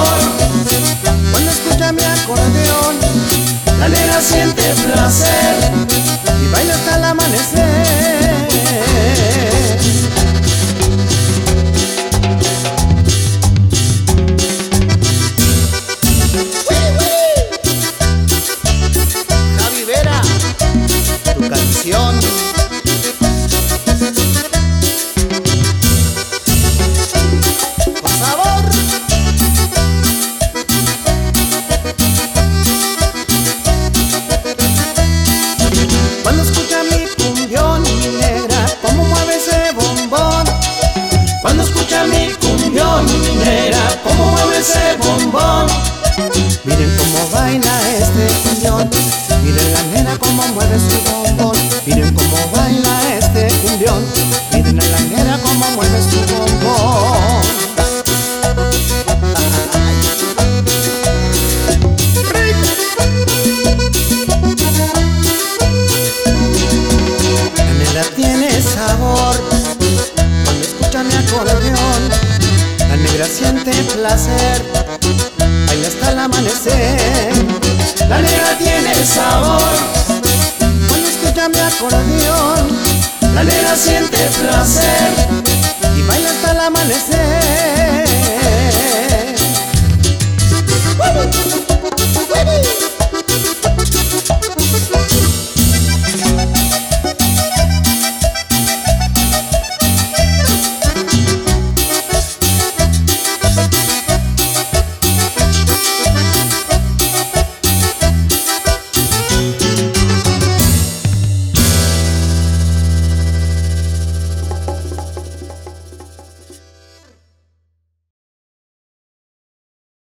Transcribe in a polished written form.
sabor. Cuando escucha mi acordeón, La negra siente placer y baila hasta el amanecer. Javi Vera, tu canción. Con sabor. Cuando escucha mi cumbión, mi negra, cómo mueve ese bombón. cuando escucha mi cumbión. Mi negra, cómo mueve ese bombón. Miren cómo baila este cumbión, miren la nena cómo mueve su bombón. Miren cómo baila este cumbión, miren a la nena cómo mueve su bombón. La nena tiene sabor cuando escucha mi acordeón. La negra siente placer, baila hasta el amanecer. La negra tiene sabor. Cuando escucha mi acordeón, La negra siente placer y baila hasta el amanecer.